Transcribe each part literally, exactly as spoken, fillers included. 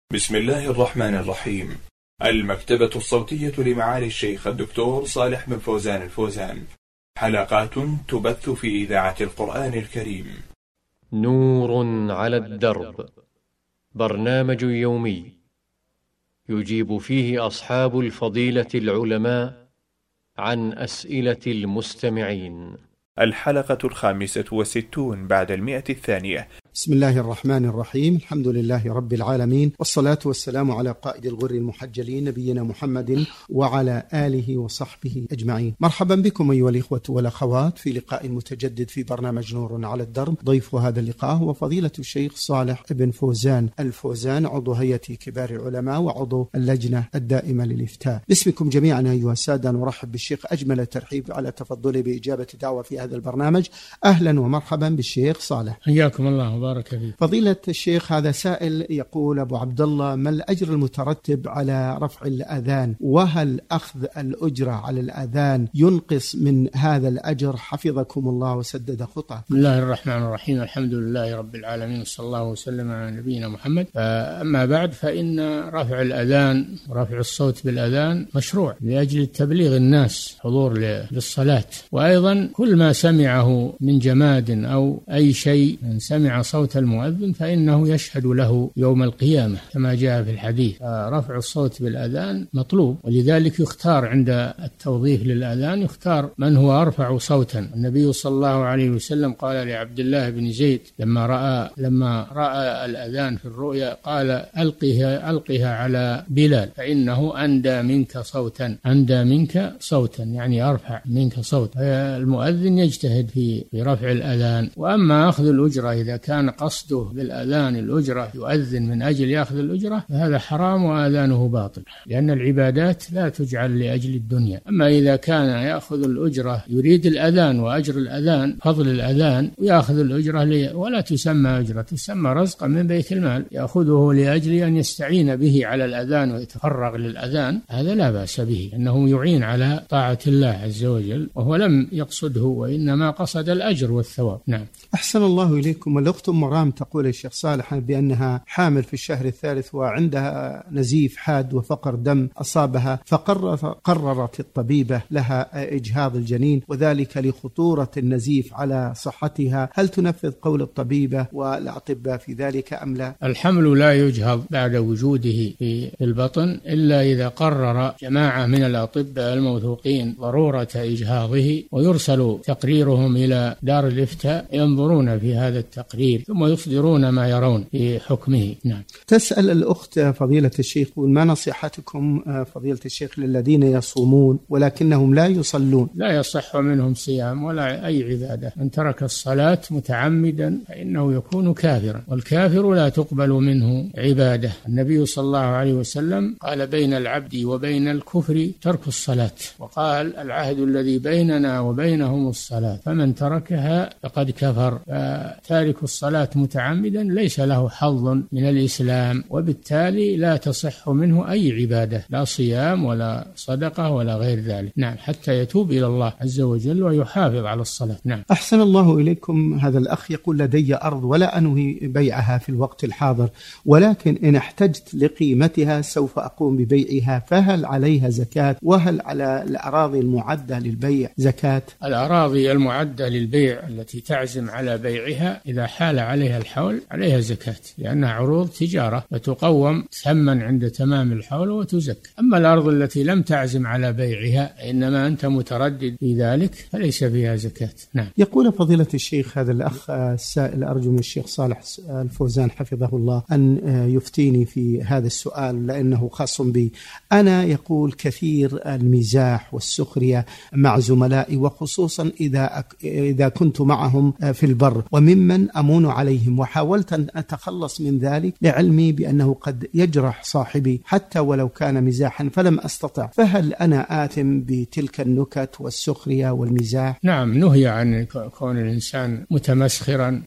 بسم الله الرحمن الرحيم. المكتبة الصوتية لمعالي الشيخ الدكتور صالح بن فوزان الفوزان، حلقات تبث في إذاعة القرآن الكريم. نور على الدرب، برنامج يومي يجيب فيه أصحاب الفضيلة العلماء عن أسئلة المستمعين. الحلقة الخامسة والستون بعد المئة الثانية. بسم الله الرحمن الرحيم. الحمد لله رب العالمين، والصلاة والسلام على قائد الغر المحجلين نبينا محمد وعلى آله وصحبه أجمعين. مرحبا بكم أيها الإخوة والأخوات في لقاء متجدد في برنامج نور على الدرب. ضيف هذا اللقاء هو فضيلة الشيخ صالح بن فوزان الفوزان، عضو هيئة كبار العلماء وعضو اللجنة الدائمة للإفتاء. باسمكم جميعا أيها السادة نرحب بالشيخ أجمل الترحيب على تفضله بإجابة دعوة في هذا البرنامج. أهلا ومرحبا بالشيخ صالح. حياكم الله. فضيلة الشيخ، هذا سائل يقول: أبو عبد الله، ما الأجر المترتب على رفع الأذان؟ وهل أخذ الأجرة على الأذان ينقص من هذا الأجر؟ حفظكم الله وسدد خطأ. بسم الله الرحمن الرحيم. الحمد لله رب العالمين، صلى الله وسلم على نبينا محمد. أما بعد، فإن رفع الأذان ورفع الصوت بالأذان مشروع لأجل تبليغ الناس حضور للصلاة، وأيضا كل ما سمعه من جماد أو أي شيء، من سمع صوت المؤذن فإنه يشهد له يوم القيامة كما جاء في الحديث. رفع الصوت بالأذان مطلوب، ولذلك يختار عند التوظيف للأذان يختار من هو أرفع صوتا. النبي صلى الله عليه وسلم قال لعبد الله بن زيد لما رأى لما رأى الأذان في الرؤيا قال: ألقها ألقها على بلال فإنه أندى منك صوتا أندى منك صوتا يعني أرفع منك صوت. المؤذن يجتهد في رفع الأذان. وأما أخذ الأجرة، إذا كان قصده بالأذان الأجرة يؤذن من أجل يأخذ الأجرة، فهذا حرام وآذانه باطل، لأن العبادات لا تجعل لأجل الدنيا. أما إذا كان يأخذ الأجرة يريد الأذان وأجر الأذان، فضل الأذان، ويأخذ الأجرة لي ولا تسمى أجرة، تسمى رزقا من بيت المال، يأخذه لأجل أن يستعين به على الأذان ويتفرغ للأذان، هذا لا بأس به، أنه يعين على طاعة الله عز وجل، وهو لم يقصده وإنما قصد الأجر والثواب. نعم. أحسن الله إليكم. الأخت مرام تقول الشيخ صالح بأنها حامل في الشهر الثالث وعندها نزيف حاد وفقر دم أصابها، فقررت الطبيبة لها إجهاض الجنين، وذلك لخطورة النزيف على صحتها. هل تنفذ قول الطبيبة والأطباء في ذلك أم لا؟ الحمل لا يجهض بعد وجوده في البطن إلا إذا قرر جماعة من الأطباء الموثوقين ضرورة إجهاضه، ويرسل تقريرهم إلى دار الإفتاء ينظرون في هذا التقرير ثم يصدرون ما يرون في حكمه. نعم. تسأل الأخت فضيلة الشيخ: ما نصيحتكم فضيلة الشيخ للذين يصومون ولكنهم لا يصلون؟ لا يصح منهم صيام ولا أي عبادة. من ترك الصلاة متعمدا فإنه يكون كافرا، والكافر لا تقبل منه عبادة. النبي صلى الله عليه وسلم قال: بين العبد وبين الكفر ترك الصلاة، وقال: العهد الذي بيننا وبينهم الصلاة، فمن تركها فقد كفر. تارك الصلاة متعمدا ليس له حظ من الإسلام، وبالتالي لا تصح منه أي عبادة، لا صيام ولا صدقة ولا غير ذلك. نعم، حتى يتوب إلى الله عز وجل ويحافظ على الصلاة. نعم. أحسن الله إليكم. هذا الأخ يقول: لدي أرض ولا أنوي بيعها في الوقت الحاضر، ولكن إن احتجت لقيمتها سوف أقوم ببيعها، فهل عليها زكاة؟ وهل على الأراضي المعدة للبيع زكاة؟ الأراضي المعدة للبيع التي تعزم على بيعها إذا حال عليها الحول عليها زكاة، لأنها عروض تجارة فتقوم ثمن عند تمام الحول وتزكى. أما الأرض التي لم تعزم على بيعها إنما أنت متردد في ذلك فليس فيها زكاة. نعم. يقول فضيلة الشيخ هذا الأخ السائل: أرجو من الشيخ صالح الفوزان حفظه الله أن يفتيني في هذا السؤال لأنه خاص بي. أنا يقول كثير المزاح والسخرية مع زملائي، وخصوصا إذا إذا كنت معهم في البر، وممن أمون عليهم، وحاولت أن أتخلص من ذلك لعلمي بأنه قد يجرح صاحبي حتى ولو كان مزاحا، فلم أستطع. فهل أنا آثم بتلك النكت والسخرية والمزاح؟ نعم، نهي عن كون الإنسان متمسخرا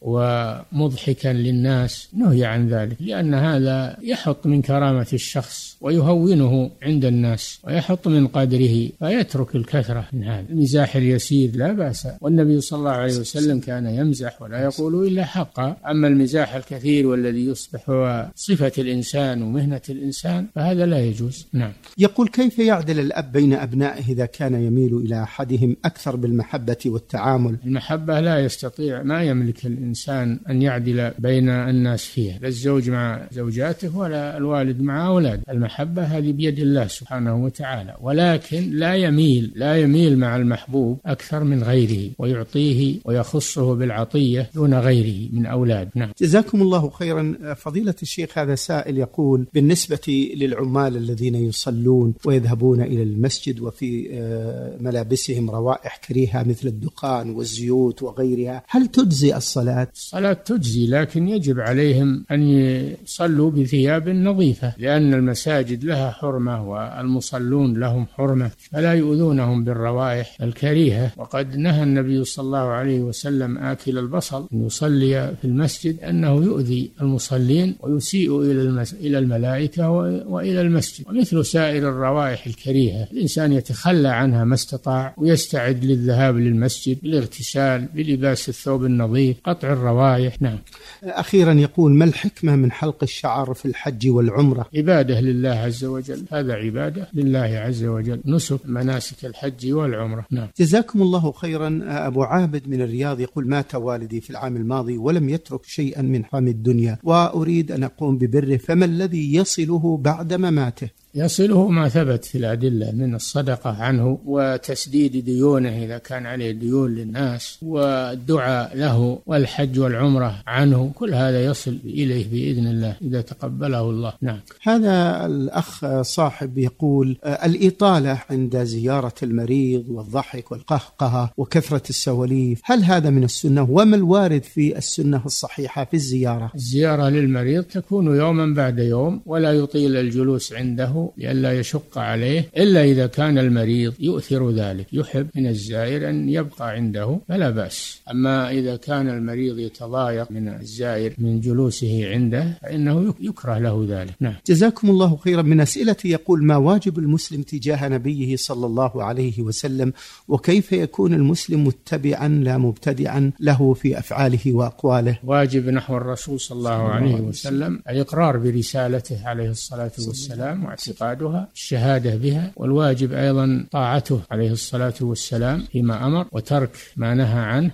ومضحكا للناس، نهي عن ذلك، لأن هذا يحط من كرامة الشخص ويهونه عند الناس ويحط من قدره، فيترك الكثرة من هذا المزاح اليسير لا بأس. والنبي صلى الله عليه وسلم كان يمزح ولا يقول إلا حق، يبقى. أما المزاح الكثير والذي يصبح هو صفة الإنسان ومهنة الإنسان فهذا لا يجوز. نعم. يقول: كيف يعدل الأب بين أبنائه إذا كان يميل إلى أحدهم أكثر بالمحبة والتعامل؟ المحبة لا يستطيع، ما يملك الإنسان أن يعدل بين الناس فيها، لا الزوج مع زوجاته ولا الوالد مع أولاده. المحبة هذه بيد الله سبحانه وتعالى، ولكن لا يميل لا يميل مع المحبوب أكثر من غيره ويعطيه ويخصه بالعطية دون غيره من أولاد. نعم. جزاكم الله خيرا. فضيلة الشيخ، هذا سائل يقول: بالنسبة للعمال الذين يصلون ويذهبون إلى المسجد وفي ملابسهم روائح كريهة مثل الدخان والزيوت وغيرها، هل تجزي الصلاة؟ الصلاة تجزي، لكن يجب عليهم أن يصلوا بثياب نظيفة، لأن المساجد لها حرمة والمصلون لهم حرمة، فلا يؤذونهم بالروائح الكريهة. وقد نهى النبي صلى الله عليه وسلم آكل البصل أن يصلي في المسجد أنه يؤذي المصلين ويسيء إلى الملائكة وإلى المسجد. ومثل سائر الروائح الكريهة الإنسان يتخلى عنها ما استطاع ويستعد للذهاب للمسجد بالاغتسال بلباس الثوب النظيف، قطع الروائح. نعم. أخيرا يقول: ما الحكمة من حلق الشعر في الحج والعمرة؟ عبادة لله عز وجل، هذا عبادة لله عز وجل، نسك مناسك الحج والعمرة. نعم. جزاكم الله خيرا. أبو عابد من الرياض يقول: مات والدي في العام الماضي ولم يترك شيئا من حرام الدنيا وأريد أن أقوم ببره، فما الذي يصله بعد مماته؟ يصله ما ثبت في الأدلة من الصدقة عنه وتسديد ديونه إذا كان عليه ديون للناس والدعاء له والحج والعمرة عنه، كل هذا يصل إليه بإذن الله إذا تقبله الله. نعم. هذا الأخ صاحب يقول: الإطالة عند زيارة المريض والضحك والقهقهة وكثرة السواليف، هل هذا من السنة؟ وما الوارد في السنة الصحيحة في الزيارة؟ الزيارة للمريض تكون يوما بعد يوم، ولا يطيل الجلوس عنده لئلا يشق عليه، إلا إذا كان المريض يؤثر ذلك، يحب من الزائر أن يبقى عنده فلا بأس. أما إذا كان المريض يتضايق من الزائر من جلوسه عنده فإنه يكره له ذلك. نعم. جزاكم الله خيرا. من أسئلتي يقول: ما واجب المسلم تجاه نبيه صلى الله عليه وسلم، وكيف يكون المسلم متبعا لا مبتدعا له في أفعاله وأقواله؟ واجب نحو الرسول صلى الله عليه وسلم الإقرار برسالته عليه الصلاة والسلام واعتقادها، الشهادة بها، والواجب أيضا طاعته عليه الصلاة والسلام فيما أمر وترك ما نهى عنه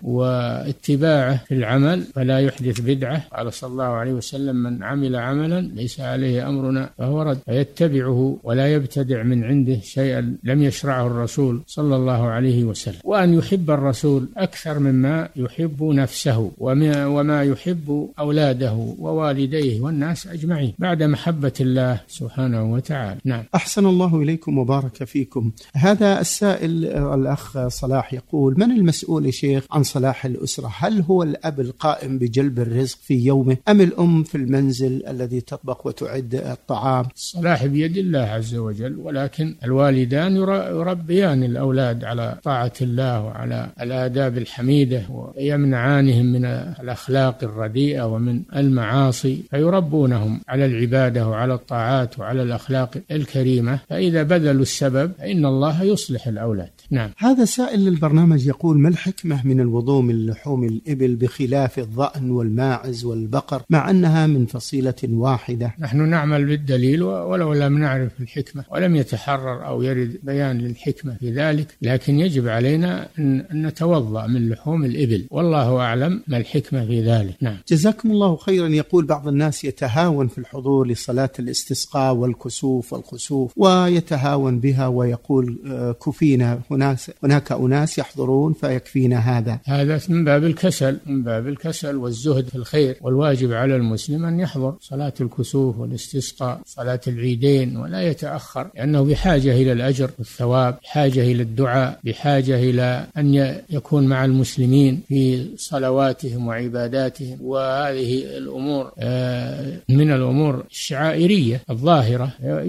واتباعه في العمل فلا يحدث بدعة. قال صلى الله عليه وسلم: من عمل عملا ليس عليه أمرنا فهو رد، فيتبعه ولا يبتدع من عنده شيئا لم يشرعه الرسول صلى الله عليه وسلم. وأن يحب الرسول أكثر مما يحب نفسه وما يحب أولاده ووالديه والناس أجمعين بعد محبة الله سبحانه وتعالى. نعم. أحسن الله إليكم وبارك فيكم. هذا السائل الأخ صلاح يقول: من المسؤول يا شيخ عن صلاح الأسرة؟ هل هو الأب القائم بجلب الرزق في يومه أم الأم في المنزل الذي تطبخ وتعد الطعام؟ الصلاح بيد الله عز وجل، ولكن الوالدان يربيان الأولاد على طاعة الله وعلى الآداب الحميدة ويمنعانهم من الأخلاق الرديئة ومن المعاصي، فيربونهم على العبادة وعلى الطاعات وعلى الأخلاق الكريمة، فإذا بذلوا السبب فإن الله يصلح الأولاد. نعم. هذا سائل للبرنامج يقول: ما الحكمة من الوضوء من لحوم الإبل بخلاف الضأن والماعز والبقر مع أنها من فصيلة واحدة؟ نحن نعمل بالدليل ولو لم نعرف الحكمة ولم يتحرر أو يرد بيان للحكمة في ذلك، لكن يجب علينا أن نتوضأ من لحوم الإبل، والله أعلم ما الحكمة في ذلك. نعم. جزاكم الله خيرا. يقول: بعض الناس يتهاون في الحضور لصلاة الاستسقاء والكسوف والخسوف ويتهاون بها ويقول كفينا، هناك أناس يحضرون فيكفينا هذا. هذا من باب الكسل من باب الكسل والزهد في الخير، والواجب على المسلم أن يحضر صلاة الكسوف والاستسقاء صلاة العيدين ولا يتأخر، لأنه بحاجة إلى الأجر والثواب، بحاجة إلى الدعاء، بحاجة إلى أن يكون مع المسلمين في صلواتهم وعباداتهم. وهذه الأمور من الأمور الشعائرية الظاهرة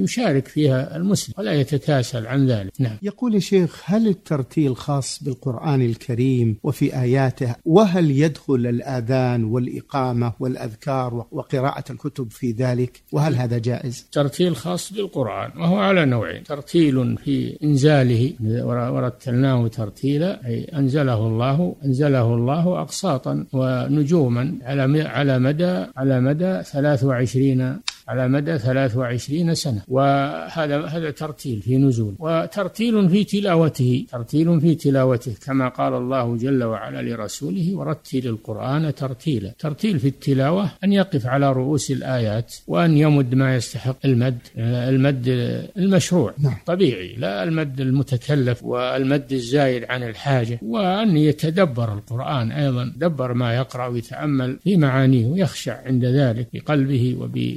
يشارك فيها المسلم ولا يتكاسل عن ذلك. نعم. يقول يا شيخ: هل الترتيل خاص بالقرآن الكريم وفي آياته؟ وهل يدخل الآذان والإقامة والأذكار وقراءة الكتب في ذلك؟ وهل هذا جائز؟ ترتيل خاص بالقرآن وهو على نوعين: ترتيل في إنزاله ورتلناه ترتيلا، أي أنزله الله أنزله الله أقساطا ونجوما على على مدى على مدى ثلاث وعشرين على مدى ثلاث وعشرين سنة، وهذا هذا ترتيل في نزول. وترتيل في تلاوته ترتيل في تلاوته كما قال الله جل وعلا لرسوله: ورتل القرآن ترتيلا. ترتيل في التلاوة أن يقف على رؤوس الآيات وأن يمد ما يستحق المد المد المشروع طبيعي، لا المد المتكلف والمد الزايد عن الحاجة، وأن يتدبر القرآن أيضا، دبر ما يقرأ ويتأمل في معانيه ويخشع عند ذلك بقلبه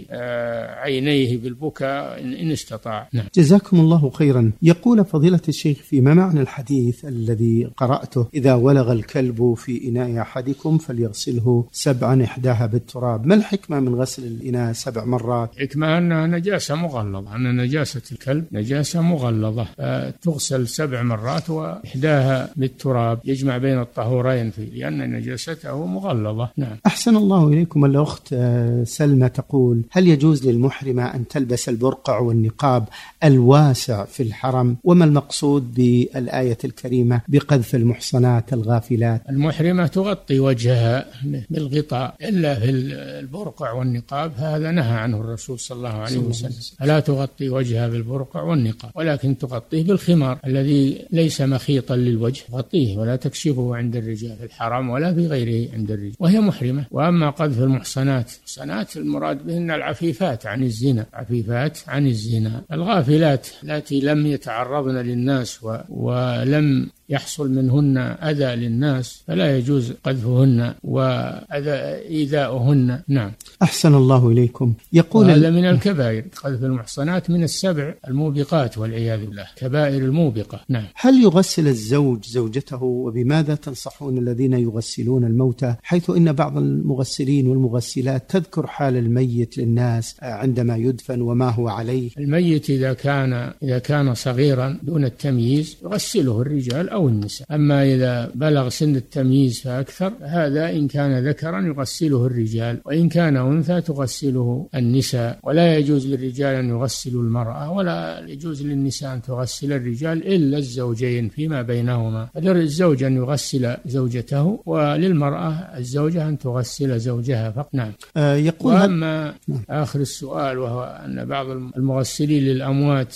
وبعينيه بالبكاء إن استطاع. نعم. جزاكم الله خيرا. يقول فضيلة الشيخ: فيما معنى الحديث الذي قرأته: إذا ولغ الكلب في إناء أحدكم فليغسله سبعا إحداها بالتراب؟ ما الحكمة من غسل الإناء سبع مرات؟ حكمة أنها نجاسة مغلظة، أن نجاسة الكلب نجاسة مغلظة تغسل سبع مرات وإحداها بالتراب، يجمع بين الطهورين فيه لأن نجاسته مغلظة. نعم. أحسن الله إليكم. الأخت سلمى تقول: هل يجوز للمحرمة أن تلبس البرقع والنقاب الواسع في الحرم؟ وما المقصود بالآية الكريمة بقذف المحصنات الغافلات؟ المحرمة تغطي وجهها بالغطاء، إلا في البرقع والنقاب هذا نهى عنه الرسول صلى الله عليه وسلم، فلا تغطي وجهها بالبرقع والنقاب، ولكن تغطيه بالخمار الذي ليس مخيطا للوجه، تغطيه ولا تكشفه عند الرجال في الحرم ولا في غيره عند الرجال، وهي محرمة. وأما قذف المحصنات، المحصنات المراد بهن العفيفات عن الزنا، عفيفات عن الزنا، الغافلات التي لم يتعرضن للناس و... ولم يحصل منهن أذى للناس، فلا يجوز قذفهن وأذى إيذاؤهن. نعم. أحسن الله إليكم. يقول: هذا من الكبائر، قذف المحصنات من السبع الموبقات والعياذ بالله، كبائر الموبقة. نعم. هل يغسل الزوج زوجته؟ وبماذا تنصحون الذين يغسلون الموتى، حيث إن بعض المغسلين والمغسلات تذكر حال الميت للناس عندما يدفن وما هو عليه؟ الميت إذا كان إذا كان صغيرا دون التمييز يغسله الرجال أو النساء، أما إذا بلغ سن التمييز فأكثر هذا إن كان ذكرا يغسله الرجال، وإن كان أنثى تغسله النساء. ولا يجوز للرجال أن يغسلوا المرأة، ولا يجوز للنساء أن تغسل الرجال إلا الزوجين فيما بينهما، فللزوج أن يغسل زوجته، وللمرأة الزوجة أن تغسل زوجها فقط. نعم. آه يقول وأما آخر السؤال وهو أن بعض المغسلين للأموات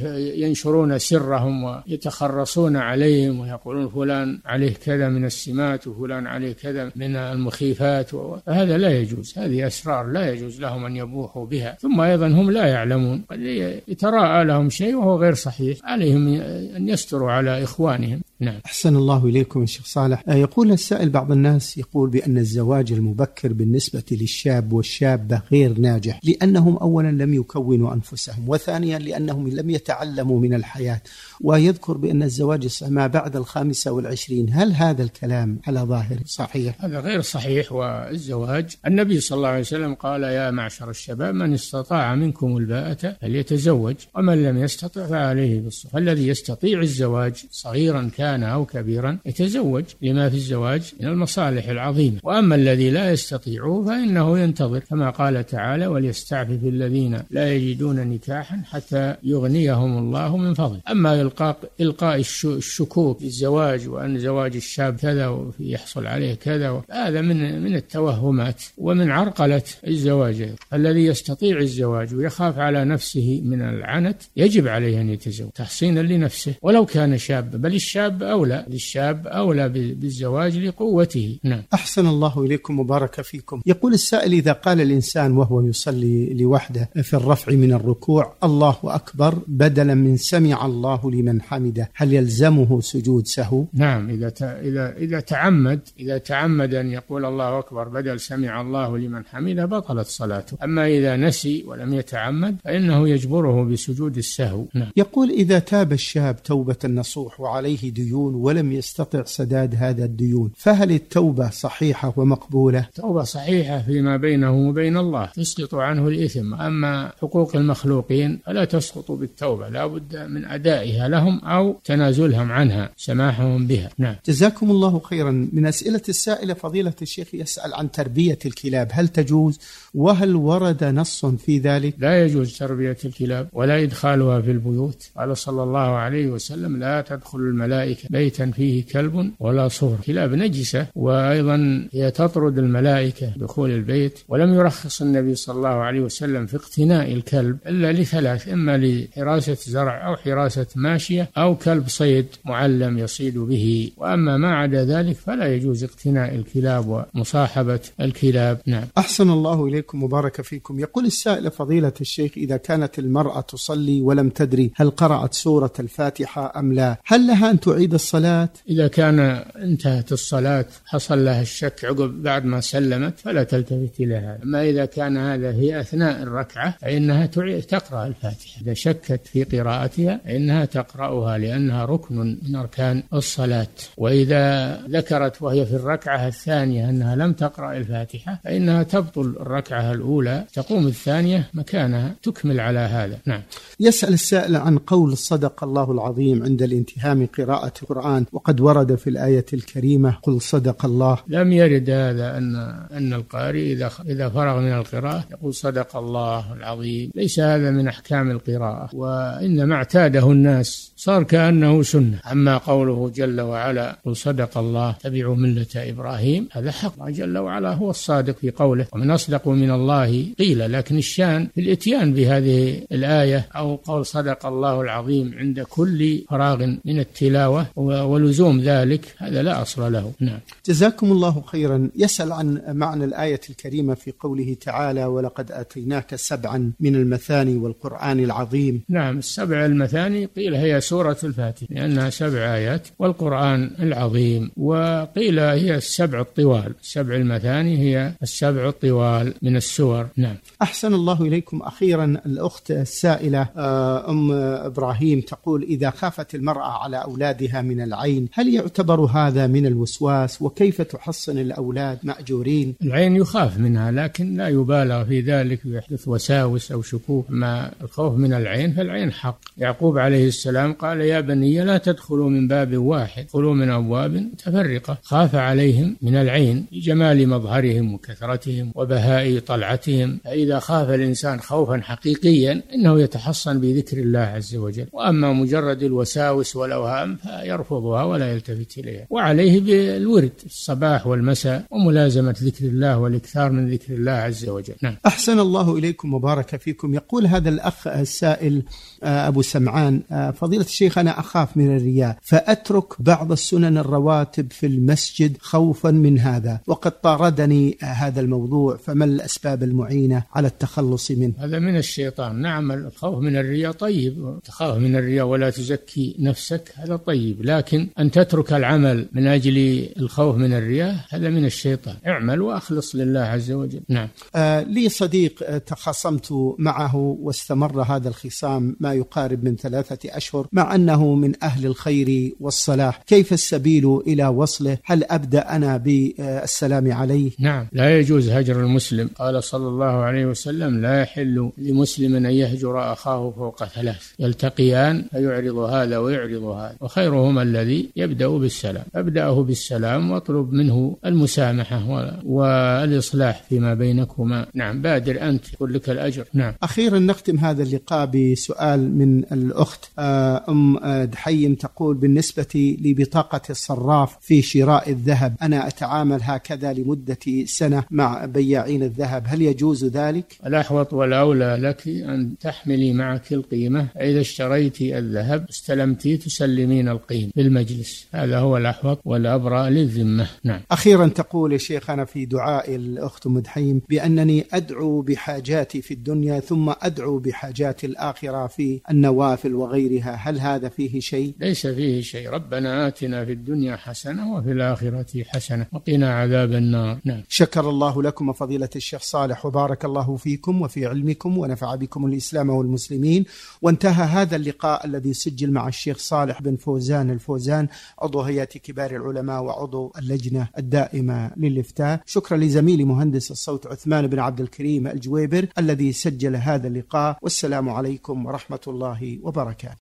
ينشرون سرهم ويتخرصون عليهم ويقولون فلان عليه كذا من السمات وفلان عليه كذا من المخيفات، فهذا لا يجوز، هذه أسرار لا يجوز لهم أن يبوحوا بها، ثم أيضا هم لا يعلمون، قد يتراءى لهم شيء وهو غير صحيح، عليهم أن يستروا على إخوانهم. نعم. أحسن الله إليكم يا شيخ صالح. يقول السائل: بعض الناس يقول بأن الزواج المبكر بالنسبة للشاب والشابة غير ناجح، لأنهم أولا لم يكونوا أنفسهم، وثانيا لأنهم لم يتعلموا من الحياة، ويذكر بأن الزواج ما بعد الخامسة والعشرين. هل هذا الكلام على ظاهر صحيح؟ هذا غير صحيح. والزواج النبي صلى الله عليه وسلم قال: يا معشر الشباب من استطاع منكم الباءة فليتزوج ومن لم يستطع فعليه بالصوم. فالذي يستطيع الزواج صغيرا كان أو كبيرا يتزوج لما في الزواج من المصالح العظيمة، وأما الذي لا يستطيع فإنه ينتظر، كما قال تعالى: وليستعفف الذين لا يجدون نكاحا حتى يغنيهم الله من فضله. أما إلقاء إلقاء الشكوك في الزواج وأن زواج الشاب كذا ويحصل عليه كذا، هذا من من التوهمات ومن عرقلة الزواج. الذي يستطيع الزواج ويخاف على نفسه من العنت يجب عليه أن يتزوج تحصينا لنفسه ولو كان شاب، بل الشاب أولى، للشاب أولى بالزواج لقوته. نعم. أحسن الله إليكم وبارك فيكم. يقول السائل: إذا قال الإنسان وهو يصلي لوحده في الرفع من الركوع الله أكبر بدلا من سمع الله لمن حمده، هل يلزمه سجود سهو؟ نعم، إذا إذا إذا تعمد إذا تعمد أن يقول الله أكبر بدل سمع الله لمن حمده بطلت صلاته. أما إذا نسي ولم يتعمد فإنه يجبره بسجود السهو. نعم. يقول إذا تاب الشاب توبة نصوح وعليه ديون ولم يستطع سداد هذا الديون، فهل التوبة صحيحة ومقبولة؟ توبة صحيحة فيما بينه وبين الله، تسقط عنه الإثم. أما حقوق المخلوقين فلا تسقط بالتوبة، لا بد من أدائها لهم أو تنازلهم عنها، سماحهم بها. نعم. جزاكم الله خيرا. من أسئلة السائلة فضيلة الشيخ يسأل عن تربية الكلاب، هل تجوز وهل ورد نص في ذلك؟ لا يجوز تربية الكلاب ولا إدخالها في البيوت. قال صلى الله عليه وسلم لا تدخل الملائكة بيتا فيه كلب ولا صور. كلاب نجسة، وأيضا هي تطرد الملائكة دخول البيت. ولم يرخص النبي صلى الله عليه وسلم في اقتناء الكلب إلا لثلاث: إما لحراسة زرع أو حراسة ماشية أو كلب صيد معلم يصيد به. وأما ما عدا ذلك فلا يجوز اقتناء الكلاب ومصاحبة الكلاب. نعم. أحسن الله إليكم وبارك فيكم. يقول السائل فضيلة الشيخ إذا كانت المرأة تصلي ولم تدري هل قرأت سورة الفاتحة أم لا، هل لها أن تعيد الصلاة؟ إذا كان انتهت الصلاة حصل لها الشك عقب بعد ما سلمت فلا تلتفت إليها. أما إذا كان هذا هي أثناء الركعة فإنها تقرأ الفاتحة. إذا شكت في قراءتها فإنها تقرأها لأنها ركن من أركان الصلاة. وإذا ذكرت وهي في الركعة الثانية أنها لم تقرأ الفاتحة فإنها تبطل الركعة الأولى، تقوم الثانية مكانها تكمل على هذا. نعم. يسأل السائل عن قول صدق الله العظيم عند الانتهاء من قراءة القرآن، وقد ورد في الآية الكريمة قل صدق الله. لم يرد هذا أن أن القارئ إذا إذا فرغ من القراءة يقول صدق الله العظيم. ليس هذا من أحكام القراءة، وإنما اعتاده الناس صار كأنه سنة. أما قوله جل وعلا قل صدق الله تبعوا ملة إبراهيم، هذا حق. الله جل وعلا هو الصادق في قوله ومن أصدق من الله قيل. لكن الشان في الإتيان بهذه الآية أو قول صدق الله العظيم عند كل فراغ من التلاوة ولزوم ذلك، هذا لا أصل له. نعم. جزاكم الله خيرا. يسأل عن معنى الآية الكريمة في قوله تعالى ولقد آتيناك سبعا من المثاني والقرآن العظيم. نعم، السبع المثاني قيل هي سورة الفاتحة لأنها سبع آيات، والقرآن العظيم وقيل هي السبع الطوال. السبع المثاني هي السبع الطوال من السور. نعم. أحسن الله إليكم. أخيرا الأخت السائلة أم إبراهيم تقول إذا خافت المرأة على أولادها من العين هل يعتبر هذا من الوسواس، وكيف تحصن الأولاد مأجورين؟ العين يخاف منها لكن لا يبالغ في ذلك ويحدث وساوس أو شكوك. ما الخوف من العين فالعين حق. يعقوب عليه السلام قال يا بني لا تدخلوا من باب واحد ادخلوا من أبواب متفرقة. خاف عليهم من العين لجمال مظهرهم وكثرتهم وبهاء طلعتهم. فإذا خاف الإنسان خوفا حقيقيا إنه يتحصن بذكر الله عز وجل. وأما مجرد الوساوس والأوهام فيرفضها ولا يلتفت إليها. وعليه بالورد الصباح والمساء وملازمة ذكر الله والإكثار من ذكر الله عز وجل. نعم. أحسن الله إليكم وبارك فيكم. يقول هذا الأخ السائل أبو سمعان فضيلة الشيخ أنا أخاف من الرياء فأترك بعض السنن الرواتب في المسجد خوفا من هذا، وقد طاردني هذا الموضوع، فما الأسباب المعينة على التخلص منه؟ هذا من الشيطان. نعم، الخوف من الرياء طيب، تخاف من الرياء ولا تزكي نفسك هذا طيب، لكن أن تترك العمل من أجل الخوف من الرياء هذا من الشيطان. اعمل وأخلص لله عز وجل. نعم. آه لي صديق تخاصمت معه واستمر هذا الخصام ما يقارب من ثلاثة أشهر مع أنه من أهل الخير والصلاح، كيف السبيل إلى وصله؟ هل أبدأ أنا بالسلام عليه؟ نعم، لا يجوز هجر المسلم. قال صلى الله عليه وسلم لا يحل لمسلم أن يهجر أخاه فوق ثلاث يلتقيان فيعرض هذا ويعرض هذا وخيرهما الذي يبدأ بالسلام. أبدأه بالسلام واطلب منه المسامحة والإصلاح فيما بينكما. نعم، بادر أنت يكون لك الأجر. نعم. أخيرا نختم هذا اللقاء بسؤال من الأخت أم دحيم تقول بالنسبة لبطاقة الصراف في شراء الذهب أنا أتعامل هكذا لمدة سنة مع بياعين الذهب، هل يجوز ذلك؟ الأحوط والأولى لك أن تحملي معك القيمة. إذا اشتريت الذهب استلمتي تسلمين القيمة بالمجلس، هذا هو الأحوط والأبرأ للذمة. نعم. أخيرا تقول يا شيخنا في دعاء الأخت مدحيم بأنني أدعو بحاجاتي في الدنيا ثم أدعو بحاجات الآخرة في النوافل وغيرها، هل هذا فيه شيء؟ ليس فيه فيه شيء. ربنا آتنا في الدنيا حسنة وفي الآخرة حسنة وقنا عذاب النار. نعم. شكر الله لكم فضيلة الشيخ صالح، وبارك الله فيكم وفي علمكم، ونفع بكم الإسلام والمسلمين. وانتهى هذا اللقاء الذي سجل مع الشيخ صالح بن فوزان الفوزان، عضو هيئة كبار العلماء وعضو اللجنة الدائمة للإفتاء. شكرا لزميلي مهندس الصوت عثمان بن عبد الكريم الجويبر الذي سجل هذا اللقاء. والسلام عليكم ورحمة الله وبركاته.